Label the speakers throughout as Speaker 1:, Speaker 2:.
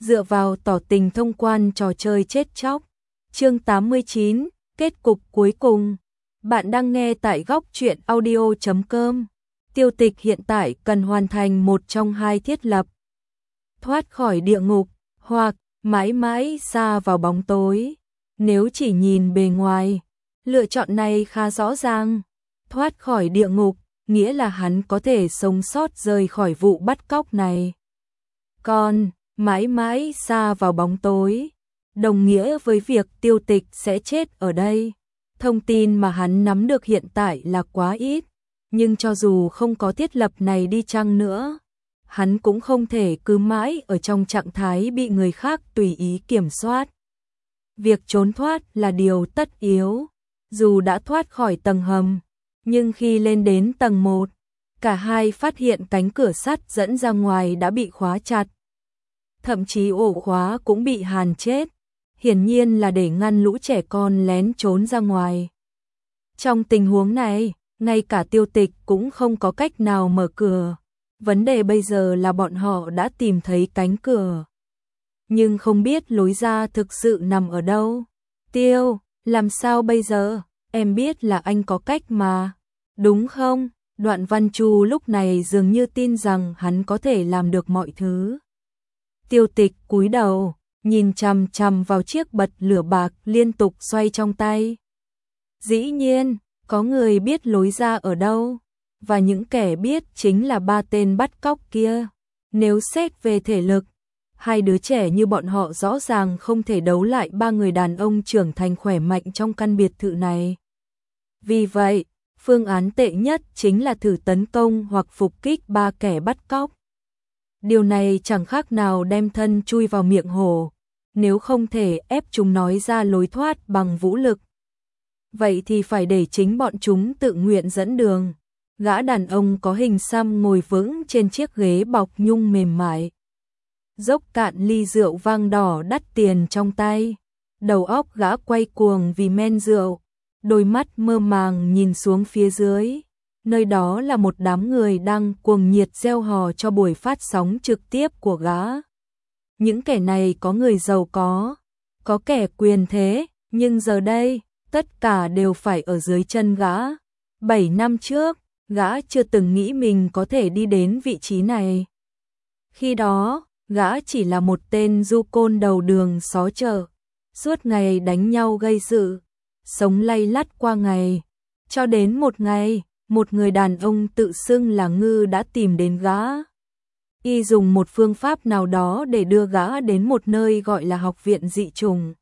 Speaker 1: dựa vào tỏ tình thông quan trò chơi chết chóc. Chương 89, kết cục cuối cùng. Bạn đang nghe tại góc truyện audio.com. Tiêu Tịch hiện tại cần hoàn thành một trong hai thiết lập: thoát khỏi địa ngục, hoặc mãi mãi xa vào bóng tối. Nếu chỉ nhìn bề ngoài, lựa chọn này khá rõ ràng. Thoát khỏi địa ngục, nghĩa là hắn có thể sống sót rời khỏi vụ bắt cóc này. Còn mãi mãi xa vào bóng tối, đồng nghĩa với việc Tiêu Tịch sẽ chết ở đây. Thông tin mà hắn nắm được hiện tại là quá ít, nhưng cho dù không có thiết lập này đi chăng nữa, hắn cũng không thể cứ mãi ở trong trạng thái bị người khác tùy ý kiểm soát. Việc trốn thoát là điều tất yếu. Dù đã thoát khỏi tầng hầm, nhưng khi lên đến tầng 1, cả hai phát hiện cánh cửa sắt dẫn ra ngoài đã bị khóa chặt. Thậm chí ổ khóa cũng bị hàn chết, hiển nhiên là để ngăn lũ trẻ con lén trốn ra ngoài. Trong tình huống này, ngay cả Tiêu Tịch cũng không có cách nào mở cửa. Vấn đề bây giờ là bọn họ đã tìm thấy cánh cửa, nhưng không biết lối ra thực sự nằm ở đâu. Tiêu, làm sao bây giờ? Em biết là anh có cách mà, đúng không? Đoạn Văn Chu lúc này dường như tin rằng hắn có thể làm được mọi thứ. Tiêu Tịch cúi đầu, nhìn chằm chằm vào chiếc bật lửa bạc liên tục xoay trong tay. Dĩ nhiên, có người biết lối ra ở đâu, và những kẻ biết chính là 3 tên bắt cóc kia. Nếu xét về thể lực, hai đứa trẻ như bọn họ rõ ràng không thể đấu lại 3 người đàn ông trưởng thành khỏe mạnh trong căn biệt thự này. Vì vậy, phương án tệ nhất chính là thử tấn công hoặc phục kích 3 kẻ bắt cóc. Điều này chẳng khác nào đem thân chui vào miệng hổ, nếu không thể ép chúng nói ra lối thoát bằng vũ lực. Vậy thì phải để chính bọn chúng tự nguyện dẫn đường. Gã đàn ông có hình xăm ngồi vững trên chiếc ghế bọc nhung mềm mại, dốc cạn ly rượu vang đỏ đắt tiền trong tay. Đầu óc gã quay cuồng vì men rượu, đôi mắt mơ màng nhìn xuống phía dưới. Nơi đó là một đám người đang cuồng nhiệt reo hò cho buổi phát sóng trực tiếp của gã. Những kẻ này có người giàu có kẻ quyền thế, nhưng giờ đây, tất cả đều phải ở dưới chân gã. 7 năm trước, gã chưa từng nghĩ mình có thể đi đến vị trí này. Khi đó, gã chỉ là một tên du côn đầu đường xó chợ, suốt ngày đánh nhau gây sự, sống lay lắt qua ngày. Cho đến một ngày, một người đàn ông tự xưng là Ngư đã tìm đến gã. Y dùng một phương pháp nào đó để đưa gã đến một nơi gọi là học viện dị chủng.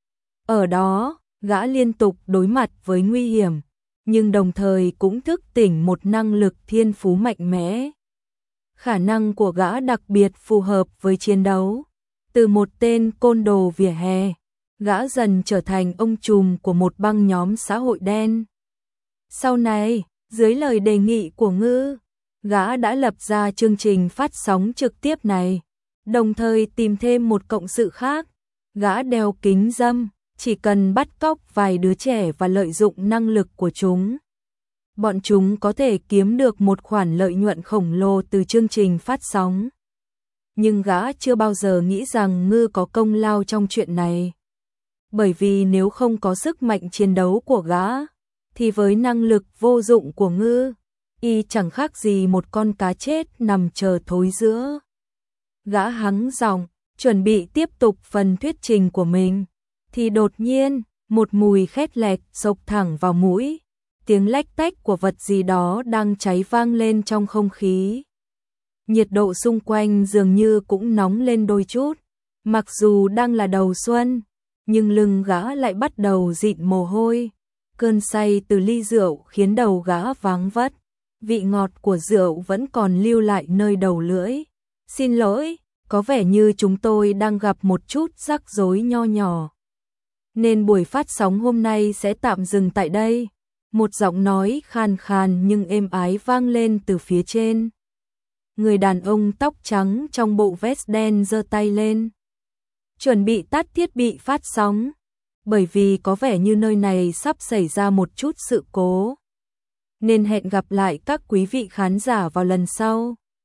Speaker 1: Ở đó, gã liên tục đối mặt với nguy hiểm, nhưng đồng thời cũng thức tỉnh một năng lực thiên phú mạnh mẽ. Khả năng của gã đặc biệt phù hợp với chiến đấu. Từ một tên côn đồ vỉa hè, gã dần trở thành ông trùm của một băng nhóm xã hội đen. Sau này, dưới lời đề nghị của Ngư, gã đã lập ra chương trình phát sóng trực tiếp này, đồng thời tìm thêm một cộng sự khác. Gã đeo kính râm, chỉ cần bắt cóc vài đứa trẻ và lợi dụng năng lực của chúng, bọn chúng có thể kiếm được một khoản lợi nhuận khổng lồ từ chương trình phát sóng. Nhưng gã chưa bao giờ nghĩ rằng Ngư có công lao trong chuyện này. Bởi vì nếu không có sức mạnh chiến đấu của gã, thì với năng lực vô dụng của Ngư, y chẳng khác gì một con cá chết nằm chờ thối giữa. Gã hắng giọng, chuẩn bị tiếp tục phần thuyết trình của mình, thì đột nhiên, một mùi khét lẹt xộc thẳng vào mũi. Tiếng lách tách của vật gì đó đang cháy vang lên trong không khí. Nhiệt độ xung quanh dường như cũng nóng lên đôi chút. Mặc dù đang là đầu xuân, nhưng lưng gã lại bắt đầu dịn mồ hôi. Cơn say từ ly rượu khiến đầu gã váng vất. Vị ngọt của rượu vẫn còn lưu lại nơi đầu lưỡi. Xin lỗi, có vẻ như chúng tôi đang gặp một chút rắc rối nho nhỏ, nên buổi phát sóng hôm nay sẽ tạm dừng tại đây. Một giọng nói khàn khàn nhưng êm ái vang lên từ phía trên. Người đàn ông tóc trắng trong bộ vest đen giơ tay lên, chuẩn bị tắt thiết bị phát sóng, bởi vì có vẻ như nơi này sắp xảy ra một chút sự cố. Nên hẹn gặp lại các quý vị khán giả vào lần sau.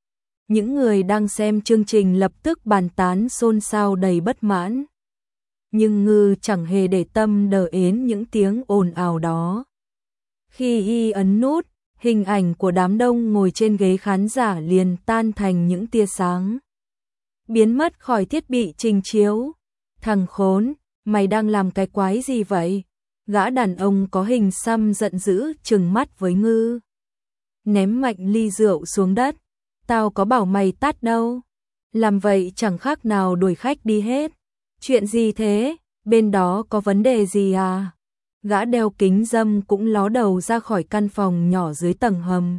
Speaker 1: Những người đang xem chương trình lập tức bàn tán xôn xao đầy bất mãn. Nhưng Ngư chẳng hề để tâm đờ ến những tiếng ồn ào đó. Khi y ấn nút, hình ảnh của đám đông ngồi trên ghế khán giả liền tan thành những tia sáng, biến mất khỏi thiết bị trình chiếu. Thằng khốn, mày đang làm cái quái gì vậy? Gã đàn ông có hình xăm giận dữ trừng mắt với Ngư, ném mạnh ly rượu xuống đất. Tao có bảo mày tắt đâu. Làm vậy chẳng khác nào đuổi khách đi hết. Chuyện gì thế? Bên đó có vấn đề gì à? Gã đeo kính râm cũng ló đầu ra khỏi căn phòng nhỏ dưới tầng hầm.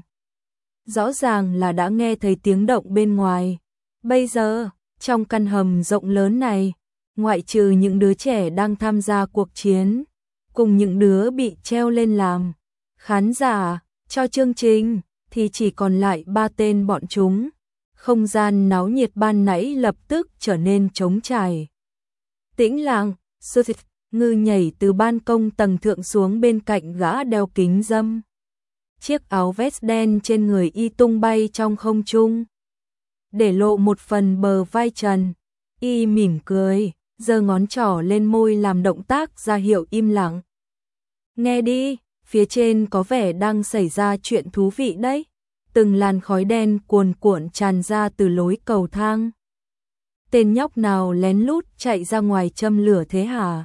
Speaker 1: Rõ ràng là đã nghe thấy tiếng động bên ngoài. Bây giờ, trong căn hầm rộng lớn này, ngoại trừ những đứa trẻ đang tham gia cuộc chiến, cùng những đứa bị treo lên làm khán giả cho chương trình, thì chỉ còn lại 3 tên bọn chúng. Không gian náo nhiệt ban nãy lập tức trở nên trống trải. Tĩnh lặng, Ngư nhảy từ ban công tầng thượng xuống bên cạnh gã đeo kính râm. Chiếc áo vest đen trên người y tung bay trong không trung, để lộ một phần bờ vai trần. Y mỉm cười, giơ ngón trỏ lên môi làm động tác ra hiệu im lặng. Nghe đi, phía trên có vẻ đang xảy ra chuyện thú vị đấy. Từng làn khói đen cuồn cuộn tràn ra từ lối cầu thang. Tên nhóc nào lén lút chạy ra ngoài châm lửa thế hả?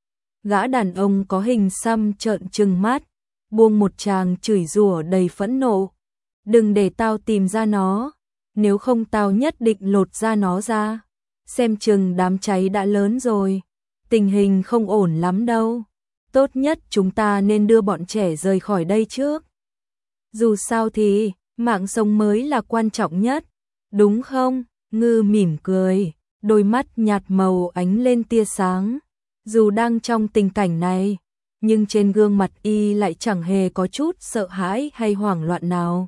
Speaker 1: Gã đàn ông có hình xăm trợn trừng mắt, buông một tràng chửi rủa đầy phẫn nộ. Đừng để tao tìm ra nó, nếu không tao nhất định lột da nó ra. Xem chừng đám cháy đã lớn rồi, tình hình không ổn lắm đâu. Tốt nhất chúng ta nên đưa bọn trẻ rời khỏi đây trước. Dù sao thì, mạng sống mới là quan trọng nhất, đúng không? Ngư mỉm cười, đôi mắt nhạt màu ánh lên tia sáng. Dù đang trong tình cảnh này, nhưng trên gương mặt y lại chẳng hề có chút sợ hãi hay hoảng loạn nào.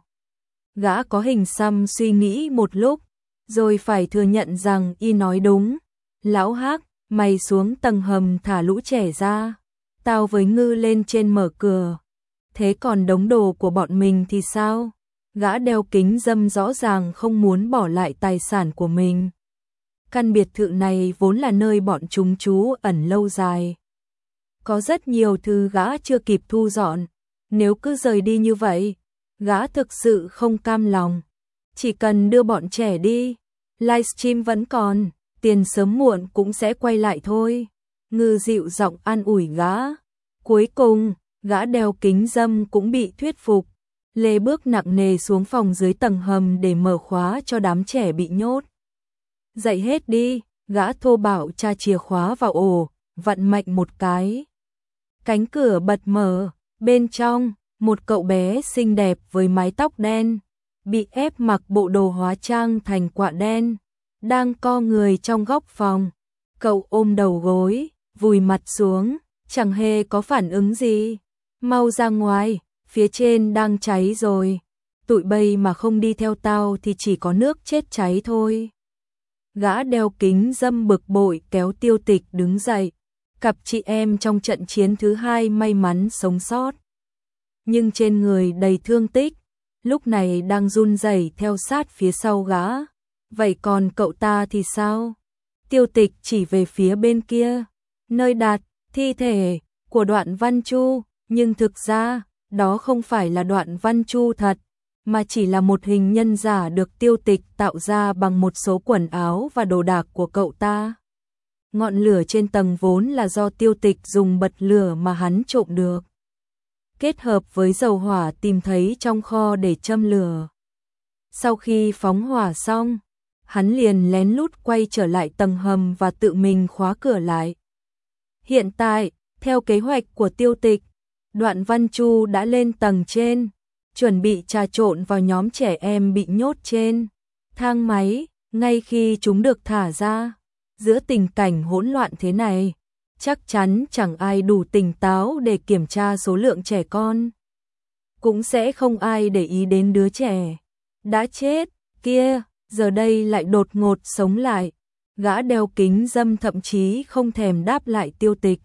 Speaker 1: Gã có hình xăm suy nghĩ một lúc, rồi phải thừa nhận rằng y nói đúng. Lão Hắc, mày xuống tầng hầm thả lũ trẻ ra. Tao với Ngư lên trên mở cửa. Thế còn đống đồ của bọn mình thì sao? Gã đeo kính râm rõ ràng không muốn bỏ lại tài sản của mình. Căn biệt thự này vốn là nơi bọn chúng trú ẩn lâu dài. Có rất nhiều thứ gã chưa kịp thu dọn. Nếu cứ rời đi như vậy, gã thực sự không cam lòng. Chỉ cần đưa bọn trẻ đi, livestream vẫn còn, tiền sớm muộn cũng sẽ quay lại thôi. Ngư dịu giọng an ủi gã. Cuối cùng, gã đeo kính râm cũng bị thuyết phục. Lê bước nặng nề xuống phòng dưới tầng hầm để mở khóa cho đám trẻ bị nhốt. Dậy hết đi, gã thô bạo tra chìa khóa vào ổ, vặn mạnh một cái. Cánh cửa bật mở, bên trong, một cậu bé xinh đẹp với mái tóc đen, bị ép mặc bộ đồ hóa trang thành quạ đen, đang co người trong góc phòng. Cậu ôm đầu gối, vùi mặt xuống, chẳng hề có phản ứng gì. Mau ra ngoài, phía trên đang cháy rồi. Tụi bay mà không đi theo tao thì chỉ có nước chết cháy thôi. Gã đeo kính râm bực bội kéo Tiêu Tịch đứng dậy. Cặp chị em trong trận chiến thứ 2 may mắn sống sót, nhưng trên người đầy thương tích, lúc này đang run rẩy theo sát phía sau gã. Vậy còn cậu ta thì sao? Tiêu Tịch chỉ về phía bên kia, nơi đặt thi thể của Đoạn Văn Chu, nhưng thực ra, đó không phải là Đoạn Văn Chu thật, mà chỉ là một hình nhân giả được Tiêu Tịch tạo ra bằng một số quần áo và đồ đạc của cậu ta. Ngọn lửa trên tầng vốn là do Tiêu Tịch dùng bật lửa mà hắn trộm được, kết hợp với dầu hỏa tìm thấy trong kho để châm lửa. Sau khi phóng hỏa xong, hắn liền lén lút quay trở lại tầng hầm và tự mình khóa cửa lại. Hiện tại, theo kế hoạch của Tiêu Tịch, Đoạn Văn Chu đã lên tầng trên, chuẩn bị trà trộn vào nhóm trẻ em bị nhốt trên thang máy. Ngay khi chúng được thả ra, giữa tình cảnh hỗn loạn thế này, chắc chắn chẳng ai đủ tỉnh táo để kiểm tra số lượng trẻ con. Cũng sẽ không ai để ý đến đứa trẻ đã chết kia, giờ đây lại đột ngột sống lại. Gã đeo kính râm thậm chí không thèm đáp lại Tiêu Tịch,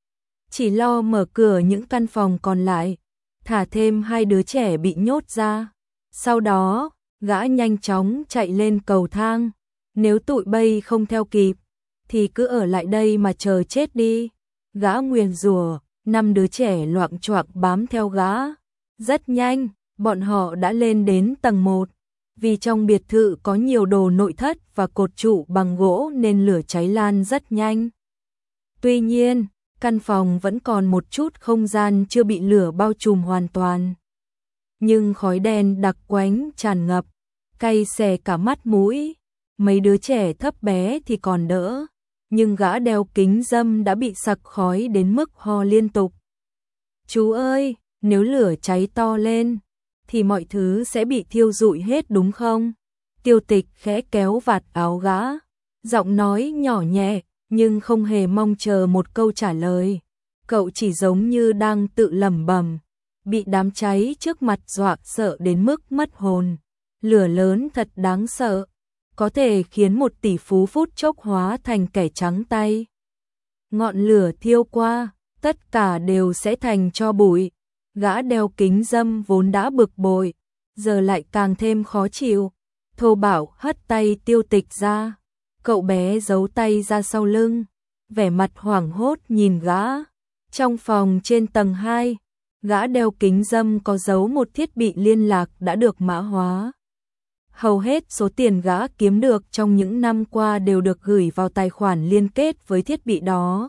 Speaker 1: chỉ lo mở cửa những căn phòng còn lại, thả thêm 2 đứa trẻ bị nhốt ra. Sau đó, Gã nhanh chóng chạy lên cầu thang. Nếu tụi bay không theo kịp, thì cứ ở lại đây mà chờ chết đi. Gã nguyền rủa, 5 đứa trẻ loạng choạng bám theo gã. Rất nhanh, bọn họ đã lên đến tầng 1. Vì trong biệt thự có nhiều đồ nội thất và cột trụ bằng gỗ nên lửa cháy lan rất nhanh. Tuy nhiên, căn phòng vẫn còn một chút không gian chưa bị lửa bao trùm hoàn toàn. Nhưng khói đen đặc quánh tràn ngập, cay xè cả mắt mũi. Mấy đứa trẻ thấp bé thì còn đỡ, nhưng gã đeo kính râm đã bị sặc khói đến mức ho liên tục. Chú ơi, nếu lửa cháy to lên, thì mọi thứ sẽ bị thiêu rụi hết đúng không? Tiêu Tịch khẽ kéo vạt áo gã, giọng nói nhỏ nhẹ, nhưng không hề mong chờ một câu trả lời. Cậu chỉ giống như đang tự lẩm bẩm, bị đám cháy trước mặt dọa sợ đến mức mất hồn. Lửa lớn thật đáng sợ, có thể khiến một tỷ phú phút chốc hóa thành kẻ trắng tay. Ngọn lửa thiêu qua, tất cả đều sẽ thành tro bụi. Gã đeo kính râm vốn đã bực bội, giờ lại càng thêm khó chịu. Thô bạo hất tay Tiêu Tịch ra. Cậu bé giấu tay ra sau lưng, vẻ mặt hoảng hốt nhìn gã. Trong phòng trên tầng 2, gã đeo kính râm có giấu một thiết bị liên lạc đã được mã hóa. Hầu hết số tiền gã kiếm được trong những năm qua đều được gửi vào tài khoản liên kết với thiết bị đó.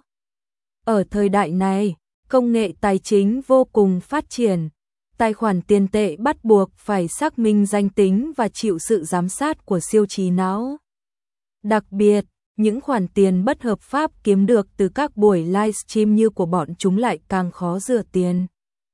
Speaker 1: Ở thời đại này, công nghệ tài chính vô cùng phát triển. Tài khoản tiền tệ bắt buộc phải xác minh danh tính và chịu sự giám sát của siêu trí não. Đặc biệt, những khoản tiền bất hợp pháp kiếm được từ các buổi livestream như của bọn chúng lại càng khó rửa tiền.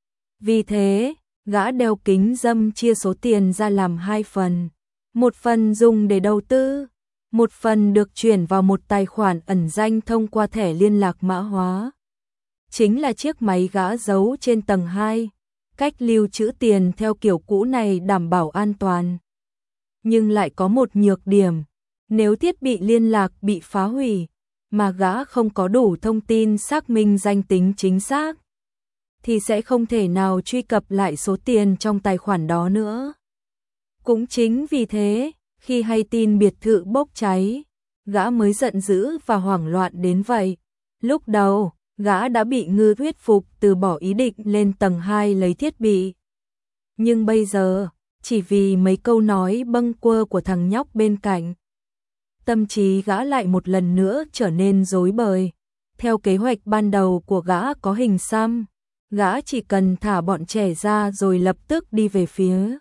Speaker 1: Vì thế, gã đeo kính râm chia số tiền ra làm 2 phần. Một phần dùng để đầu tư, một phần được chuyển vào một tài khoản ẩn danh thông qua thẻ liên lạc mã hóa. Chính là chiếc máy gã giấu trên tầng 2. Cách lưu trữ tiền theo kiểu cũ này đảm bảo an toàn. Nhưng lại có một nhược điểm, nếu thiết bị liên lạc bị phá hủy, mà gã không có đủ thông tin xác minh danh tính chính xác, thì sẽ không thể nào truy cập lại số tiền trong tài khoản đó nữa. Cũng chính vì thế, khi hay tin biệt thự bốc cháy, gã mới giận dữ và hoảng loạn đến vậy. Lúc đầu, gã đã bị Ngư thuyết phục từ bỏ ý định lên tầng 2 lấy thiết bị. Nhưng bây giờ, chỉ vì mấy câu nói bâng quơ của thằng nhóc bên cạnh, tâm trí gã lại một lần nữa trở nên rối bời. Theo kế hoạch ban đầu của gã có hình xăm, gã chỉ cần thả bọn trẻ ra rồi lập tức đi về phía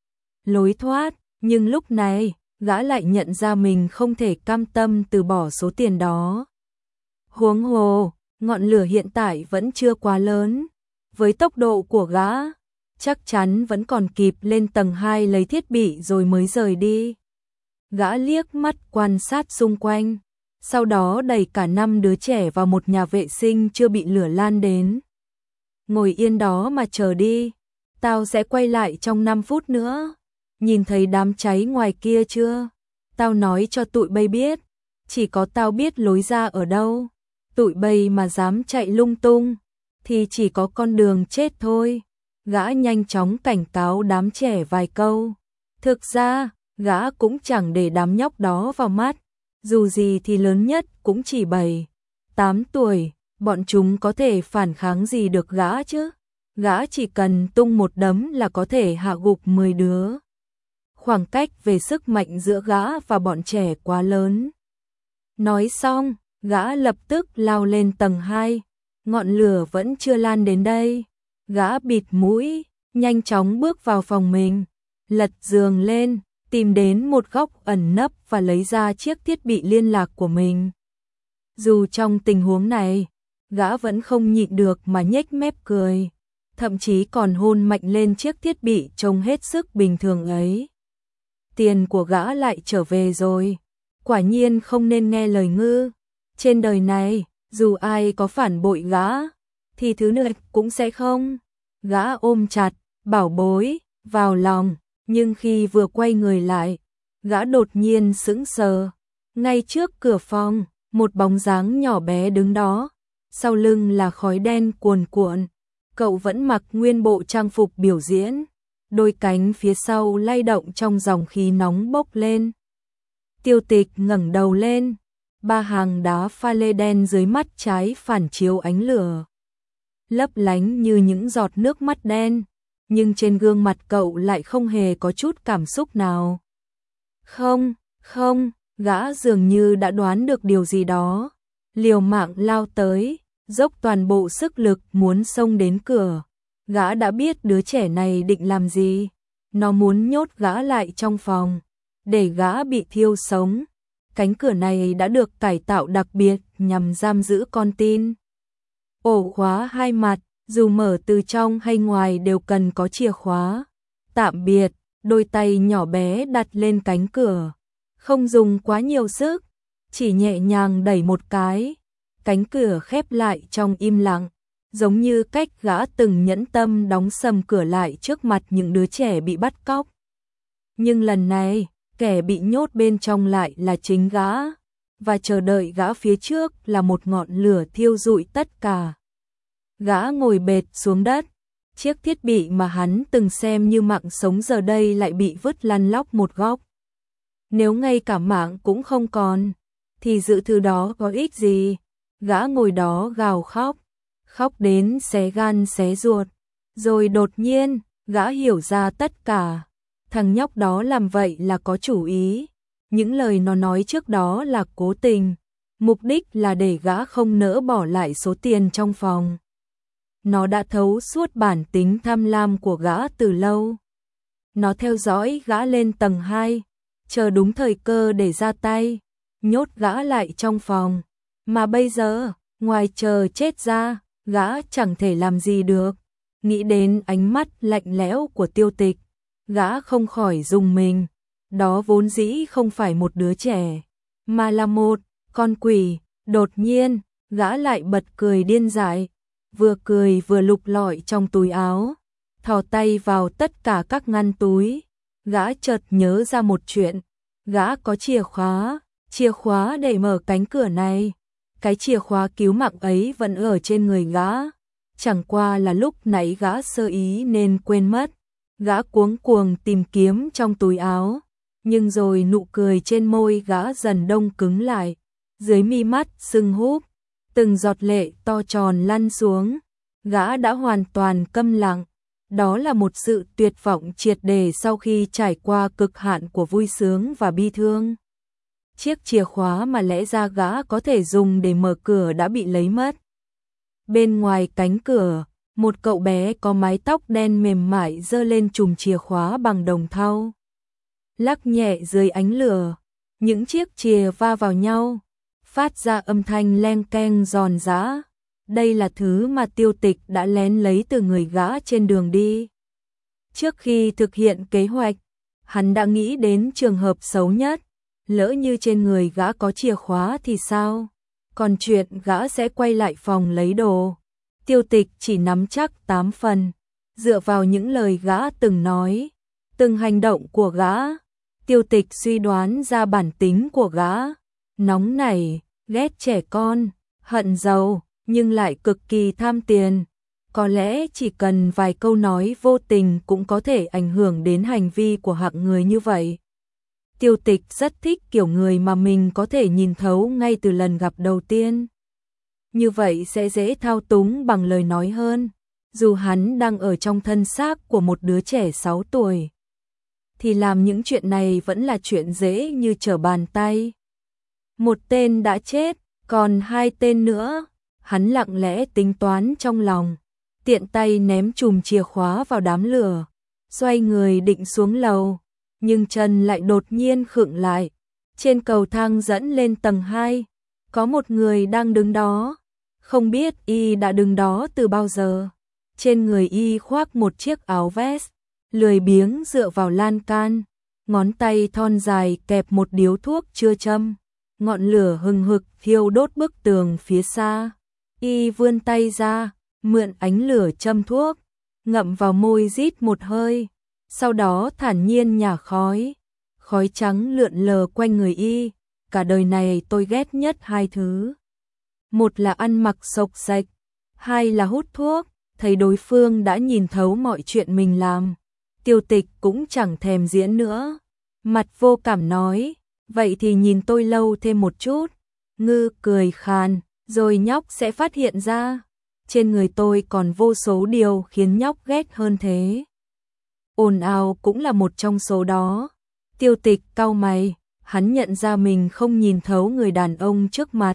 Speaker 1: lối thoát, nhưng lúc này, gã lại nhận ra mình không thể cam tâm từ bỏ số tiền đó. Huống hồ, ngọn lửa hiện tại vẫn chưa quá lớn. Với tốc độ của gã, chắc chắn vẫn còn kịp lên tầng 2 lấy thiết bị rồi mới rời đi. Gã liếc mắt quan sát xung quanh, sau đó đẩy cả 5 đứa trẻ vào một nhà vệ sinh chưa bị lửa lan đến. Ngồi yên đó mà chờ đi, tao sẽ quay lại trong 5 phút nữa. Nhìn thấy đám cháy ngoài kia chưa? Tao nói cho tụi bay biết, chỉ có tao biết lối ra ở đâu. Tụi bay mà dám chạy lung tung, thì chỉ có con đường chết thôi. Gã nhanh chóng cảnh cáo đám trẻ vài câu. Thực ra, gã cũng chẳng để đám nhóc đó vào mắt. Dù gì thì lớn nhất cũng chỉ 7, 8 tuổi, bọn chúng có thể phản kháng gì được gã chứ? Gã chỉ cần tung một đấm là có thể hạ gục 10 đứa. Khoảng cách về sức mạnh giữa gã và bọn trẻ quá lớn. Nói xong, gã lập tức lao lên tầng 2. Ngọn lửa vẫn chưa lan đến đây. Gã bịt mũi, nhanh chóng bước vào phòng mình, lật giường lên, tìm đến một góc ẩn nấp và lấy ra chiếc thiết bị liên lạc của mình. Dù trong tình huống này, gã vẫn không nhịn được mà nhếch mép cười, thậm chí còn hôn mạnh lên chiếc thiết bị trông hết sức bình thường ấy. Tiền của gã lại trở về rồi. Quả nhiên không nên nghe lời Ngư. Trên đời này, dù ai có phản bội gã, thì thứ này cũng sẽ không. Gã ôm chặt, bảo bối, vào lòng, nhưng khi vừa quay người lại, gã đột nhiên sững sờ. Ngay trước cửa phòng, một bóng dáng nhỏ bé đứng đó, sau lưng là khói đen cuồn cuộn. Cậu vẫn mặc nguyên bộ trang phục biểu diễn, đôi cánh phía sau lay động trong dòng khí nóng bốc lên. Tiêu Tịch ngẩng đầu lên, ba hàng đá pha lê đen dưới mắt trái phản chiếu ánh lửa, lấp lánh như những giọt nước mắt đen, nhưng trên gương mặt cậu lại không hề có chút cảm xúc nào. Không, không, gã dường như đã đoán được điều gì đó, liều mạng lao tới, dốc toàn bộ sức lực muốn xông đến cửa. Gã đã biết đứa trẻ này định làm gì, nó muốn nhốt gã lại trong phòng, để gã bị thiêu sống. Cánh cửa này đã được cải tạo đặc biệt nhằm giam giữ con tin. Ổ khóa hai mặt, dù mở từ trong hay ngoài đều cần có chìa khóa. Tạm biệt, đôi tay nhỏ bé đặt lên cánh cửa, không dùng quá nhiều sức, chỉ nhẹ nhàng đẩy một cái, cánh cửa khép lại trong im lặng, giống như cách gã từng nhẫn tâm đóng sầm cửa lại trước mặt những đứa trẻ bị bắt cóc. Nhưng lần này, kẻ bị nhốt bên trong lại là chính gã, và chờ đợi gã phía trước là một ngọn lửa thiêu rụi tất cả. Gã ngồi bệt xuống đất, chiếc thiết bị mà hắn từng xem như mạng sống giờ đây lại bị vứt lăn lóc một góc. Nếu ngay cả mạng cũng không còn, thì giữ thứ đó có ích gì? Gã ngồi đó gào khóc, khóc đến xé gan xé ruột. Rồi đột nhiên, gã hiểu ra tất cả. Thằng nhóc đó làm vậy là có chủ ý. Những lời nó nói trước đó là cố tình. Mục đích là để gã không nỡ bỏ lại số tiền trong phòng. Nó đã thấu suốt bản tính tham lam của gã từ lâu. Nó theo dõi gã lên tầng 2, chờ đúng thời cơ để ra tay, nhốt gã lại trong phòng. Mà bây giờ, ngoài chờ chết ra, gã chẳng thể làm gì được. Nghĩ đến ánh mắt lạnh lẽo của Tiêu Tịch, gã không khỏi rùng mình. Đó vốn dĩ không phải một đứa trẻ, mà là một con quỷ. Đột nhiên, gã lại bật cười điên dại, vừa cười vừa lục lọi trong túi áo, thò tay vào tất cả các ngăn túi. Gã chợt nhớ ra một chuyện, gã có chìa khóa để mở cánh cửa này. Cái chìa khóa cứu mạng ấy vẫn ở trên người gã, chẳng qua là lúc nãy gã sơ ý nên quên mất. Gã cuống cuồng tìm kiếm trong túi áo, nhưng rồi nụ cười trên môi gã dần đông cứng lại, dưới mi mắt sưng húp, từng giọt lệ to tròn lăn xuống. Gã đã hoàn toàn câm lặng, đó là một sự tuyệt vọng triệt để sau khi trải qua cực hạn của vui sướng và bi thương. Chiếc chìa khóa mà lẽ ra gã có thể dùng để mở cửa đã bị lấy mất. Bên ngoài cánh cửa, một cậu bé có mái tóc đen mềm mại giơ lên chùm chìa khóa bằng đồng thau. Lắc nhẹ dưới ánh lửa, những chiếc chìa va vào nhau, phát ra âm thanh leng keng giòn giã. Đây là thứ mà Tiêu Tịch đã lén lấy từ người gã trên đường đi. Trước khi thực hiện kế hoạch, hắn đã nghĩ đến trường hợp xấu nhất. Lỡ như trên người gã có chìa khóa thì sao? Còn chuyện gã sẽ quay lại phòng lấy đồ, Tiêu Tịch chỉ nắm chắc 8 phần. Dựa vào những lời gã từng nói, từng hành động của gã, Tiêu Tịch suy đoán ra bản tính của gã. Nóng nảy, ghét trẻ con, hận giàu, nhưng lại cực kỳ tham tiền. Có lẽ chỉ cần vài câu nói vô tình cũng có thể ảnh hưởng đến hành vi của hạng người như vậy. Tiêu Tịch rất thích kiểu người mà mình có thể nhìn thấu ngay từ lần gặp đầu tiên. Như vậy sẽ dễ thao túng bằng lời nói hơn. Dù hắn đang ở trong thân xác của một đứa trẻ 6 tuổi, thì làm những chuyện này vẫn là chuyện dễ như trở bàn tay. Một tên đã chết, còn 2 tên nữa. Hắn lặng lẽ tính toán trong lòng, tiện tay ném chùm chìa khóa vào đám lửa, xoay người định xuống lầu. Nhưng chân lại đột nhiên khựng lại. Trên cầu thang dẫn lên tầng 2, có một người đang đứng đó. Không biết y đã đứng đó từ bao giờ. Trên người y khoác một chiếc áo vest, lười biếng dựa vào lan can, ngón tay thon dài kẹp một điếu thuốc chưa châm. Ngọn lửa hừng hực thiêu đốt bức tường phía xa. Y vươn tay ra, mượn ánh lửa châm thuốc, ngậm vào môi rít một hơi. Sau đó thản nhiên nhả khói, khói trắng lượn lờ quanh người y. Cả đời này tôi ghét nhất 2 thứ. Một là ăn mặc xộc xệch, 2 là hút thuốc. Thấy đối phương đã nhìn thấu mọi chuyện mình làm, Tiêu Tịch cũng chẳng thèm diễn nữa. Mặt vô cảm nói, vậy thì nhìn tôi lâu thêm một chút. Ngư cười khàn, rồi nhóc sẽ phát hiện ra. Trên người tôi còn vô số điều khiến nhóc ghét hơn thế. Ồn ào cũng là một trong số đó. Tiêu Tịch cau mày, hắn nhận ra mình không nhìn thấu người đàn ông trước mặt.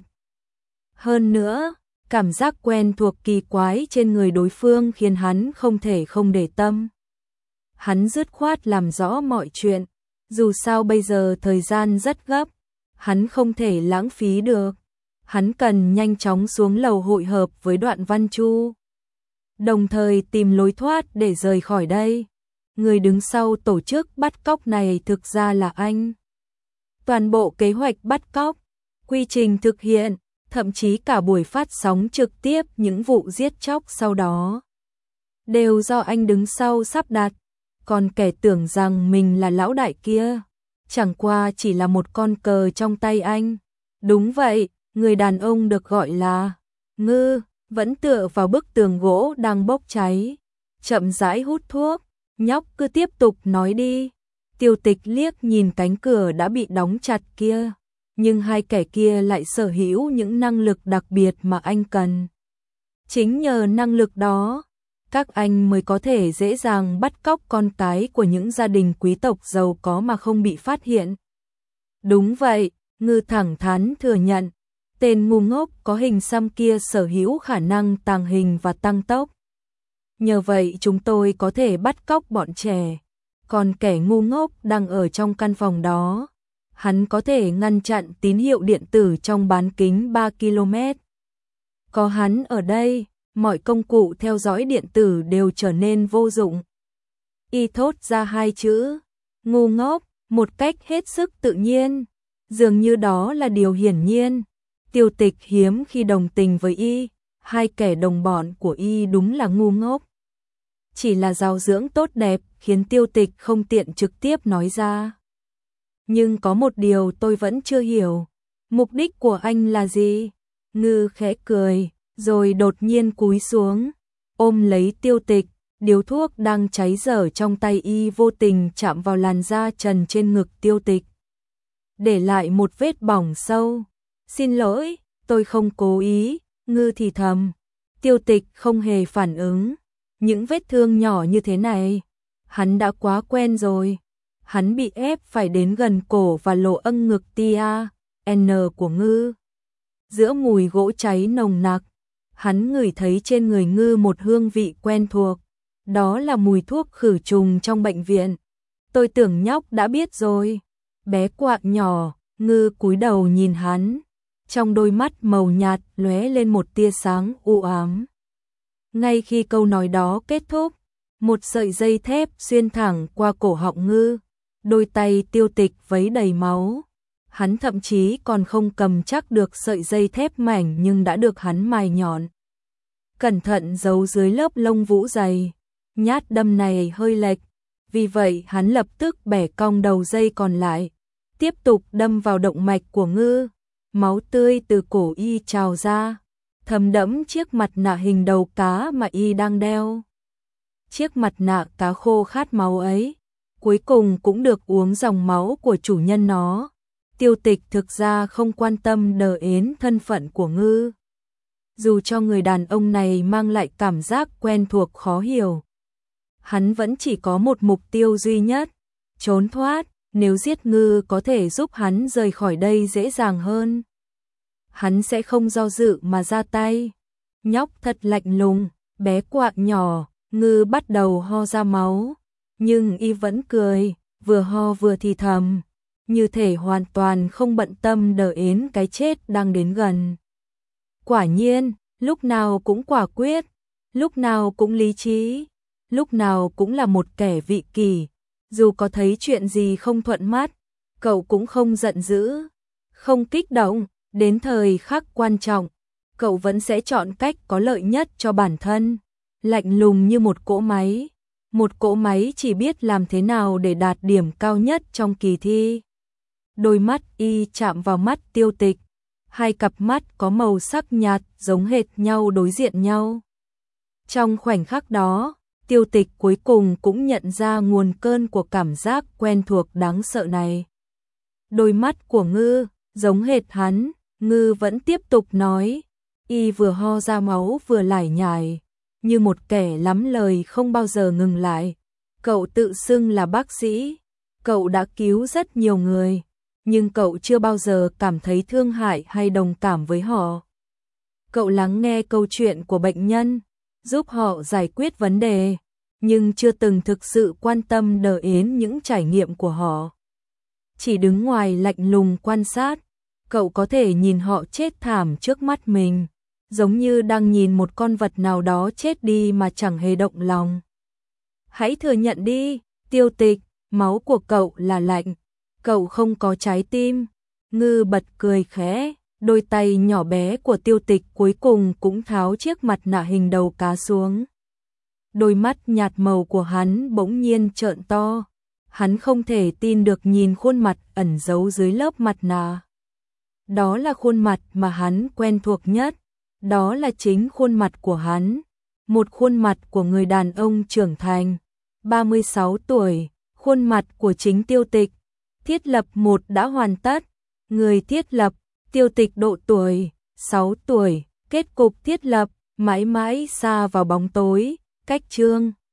Speaker 1: Hơn nữa, cảm giác quen thuộc kỳ quái trên người đối phương khiến hắn không thể không để tâm. Hắn dứt khoát làm rõ mọi chuyện, dù sao bây giờ thời gian rất gấp, hắn không thể lãng phí được. Hắn cần nhanh chóng xuống lầu hội hợp với Đoạn Văn Chu, đồng thời tìm lối thoát để rời khỏi đây. Người đứng sau tổ chức bắt cóc này thực ra là anh. Toàn bộ kế hoạch bắt cóc, quy trình thực hiện, thậm chí cả buổi phát sóng trực tiếp những vụ giết chóc sau đó, đều do anh đứng sau sắp đặt. Còn kẻ tưởng rằng mình là lão đại kia, chẳng qua chỉ là một con cờ trong tay anh. Đúng vậy, người đàn ông được gọi là Ngư, vẫn tựa vào bức tường gỗ đang bốc cháy, chậm rãi hút thuốc. Nhóc cứ tiếp tục nói đi. Tiêu Tịch liếc nhìn cánh cửa đã bị đóng chặt kia, nhưng hai kẻ kia lại sở hữu những năng lực đặc biệt mà anh cần. Chính nhờ năng lực đó, các anh mới có thể dễ dàng bắt cóc con cái của những gia đình quý tộc giàu có mà không bị phát hiện. Đúng vậy, Ngư thẳng thắn thừa nhận, tên ngu ngốc có hình xăm kia sở hữu khả năng tàng hình và tăng tốc. Nhờ vậy chúng tôi có thể bắt cóc bọn trẻ, còn kẻ ngu ngốc đang ở trong căn phòng đó, hắn có thể ngăn chặn tín hiệu điện tử trong bán kính 3 km. Có hắn ở đây, mọi công cụ theo dõi điện tử đều trở nên vô dụng. Y thốt ra hai chữ, ngu ngốc, một cách hết sức tự nhiên, dường như đó là điều hiển nhiên. Tiêu Tịch hiếm khi đồng tình với Y, hai kẻ đồng bọn của Y đúng là ngu ngốc. Chỉ là giáo dưỡng tốt đẹp khiến Tiêu Tịch không tiện trực tiếp nói ra. Nhưng có một điều tôi vẫn chưa hiểu, mục đích của anh là gì? Ngư khẽ cười, rồi đột nhiên cúi xuống, ôm lấy Tiêu Tịch, điếu thuốc đang cháy dở trong tay Y vô tình chạm vào làn da trần trên ngực Tiêu Tịch, để lại một vết bỏng sâu. Xin lỗi, tôi không cố ý, Ngư thì thầm. Tiêu Tịch không hề phản ứng. Những vết thương nhỏ như thế này, hắn đã quá quen rồi. Hắn bị ép phải đến gần cổ và lỗ âng ngực tia N của Ngư. Giữa mùi gỗ cháy nồng nặc, hắn ngửi thấy trên người Ngư một hương vị quen thuộc. Đó là mùi thuốc khử trùng trong bệnh viện. Tôi tưởng nhóc đã biết rồi. Bé quạng nhỏ, Ngư cúi đầu nhìn hắn. Trong đôi mắt màu nhạt lóe lên một tia sáng u ám. Ngay khi câu nói đó kết thúc, một sợi dây thép xuyên thẳng qua cổ họng Ngư, đôi tay Tiêu Tịch vấy đầy máu. Hắn thậm chí còn không cầm chắc được sợi dây thép mảnh nhưng đã được hắn mài nhọn, cẩn thận giấu dưới lớp lông vũ dày. Nhát đâm này hơi lệch, vì vậy hắn lập tức bẻ cong đầu dây còn lại, tiếp tục đâm vào động mạch của Ngư. Máu tươi từ cổ Y trào ra, thấm đẫm chiếc mặt nạ hình đầu cá mà Y đang đeo. Chiếc mặt nạ cá khô khát máu ấy, cuối cùng cũng được uống dòng máu của chủ nhân nó. Tiêu Tịch thực ra không quan tâm đờ ến thân phận của Ngư. Dù cho người đàn ông này mang lại cảm giác quen thuộc khó hiểu, hắn vẫn chỉ có một mục tiêu duy nhất, trốn thoát. Nếu giết Ngư có thể giúp hắn rời khỏi đây dễ dàng hơn, hắn sẽ không do dự mà ra tay. Nhóc thật lạnh lùng, bé quạng nhỏ. Ngư bắt đầu ho ra máu, nhưng Y vẫn cười, vừa ho vừa thì thầm, như thể hoàn toàn không bận tâm đờ ến cái chết đang đến gần. Quả nhiên, lúc nào cũng quả quyết, lúc nào cũng lý trí, lúc nào cũng là một kẻ vị kỷ. Dù có thấy chuyện gì không thuận mắt, cậu cũng không giận dữ, không kích động. Đến thời khắc quan trọng, cậu vẫn sẽ chọn cách có lợi nhất cho bản thân. Lạnh lùng như một cỗ máy chỉ biết làm thế nào để đạt điểm cao nhất trong kỳ thi. Đôi mắt Y chạm vào mắt Tiêu Tịch, hai cặp mắt có màu sắc nhạt giống hệt nhau đối diện nhau. Trong khoảnh khắc đó, Tiêu Tịch cuối cùng cũng nhận ra nguồn cơn của cảm giác quen thuộc đáng sợ này. Đôi mắt của Ngư giống hệt hắn, Ngư vẫn tiếp tục nói, y vừa ho ra máu vừa lải nhải, như một kẻ lắm lời không bao giờ ngừng lại. Cậu tự xưng là bác sĩ, cậu đã cứu rất nhiều người, nhưng cậu chưa bao giờ cảm thấy thương hại hay đồng cảm với họ. Cậu lắng nghe câu chuyện của bệnh nhân, giúp họ giải quyết vấn đề, nhưng chưa từng thực sự quan tâm đến những trải nghiệm của họ. Chỉ đứng ngoài lạnh lùng quan sát, cậu có thể nhìn họ chết thảm trước mắt mình, giống như đang nhìn một con vật nào đó chết đi mà chẳng hề động lòng. Hãy thừa nhận đi, Tiêu Tịch, máu của cậu là lạnh, cậu không có trái tim. Ngư bật cười khẽ, đôi tay nhỏ bé của Tiêu Tịch cuối cùng cũng tháo chiếc mặt nạ hình đầu cá xuống. Đôi mắt nhạt màu của hắn bỗng nhiên trợn to, hắn không thể tin được nhìn khuôn mặt ẩn giấu dưới lớp mặt nạ. Đó là khuôn mặt mà hắn quen thuộc nhất, đó là chính khuôn mặt của hắn, một khuôn mặt của người đàn ông trưởng thành, 36 tuổi, khuôn mặt của chính Tiêu Tịch. Thiết lập 1 đã hoàn tất, người thiết lập, Tiêu Tịch độ tuổi, 6 tuổi, kết cục thiết lập, mãi mãi xa vào bóng tối, cách chương.